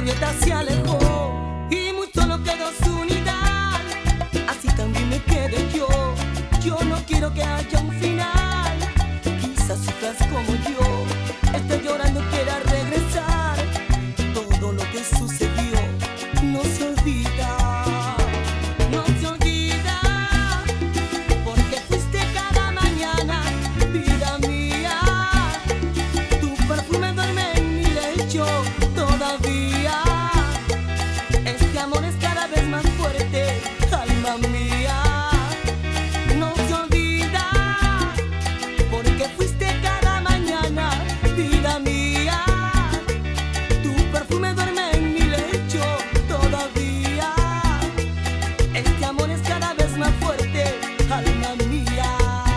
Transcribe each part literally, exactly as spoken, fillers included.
gaviota se alejó y muy solo quedó su unidad. Así también me quedé yo. Yo no quiero que haya un final. Quizás sufras como yo. Estoy llorando, quiera regresar. Todo lo que sucedió no se olvida. No se olvida. Porque fuiste cada mañana, vida mía. Tu perfume duerme en mi lecho todavía. Este amor es cada vez más fuerte, alma mía. No se olvida. Porque fuiste cada mañana, vida mía. Tu perfume duerme en mi lecho todavía. Este amor es cada vez más fuerte, alma mía.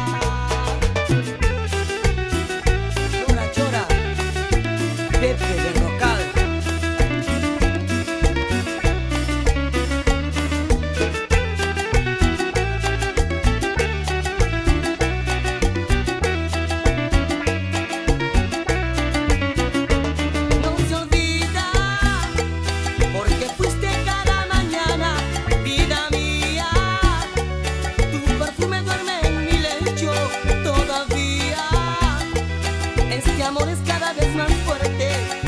Chora, chora, Pepe de Rocal. No se olvida, porque fuiste cada mañana, vida mía. Tu perfume duerme en mi lecho todavía. Este amor es cada vez más fuerte.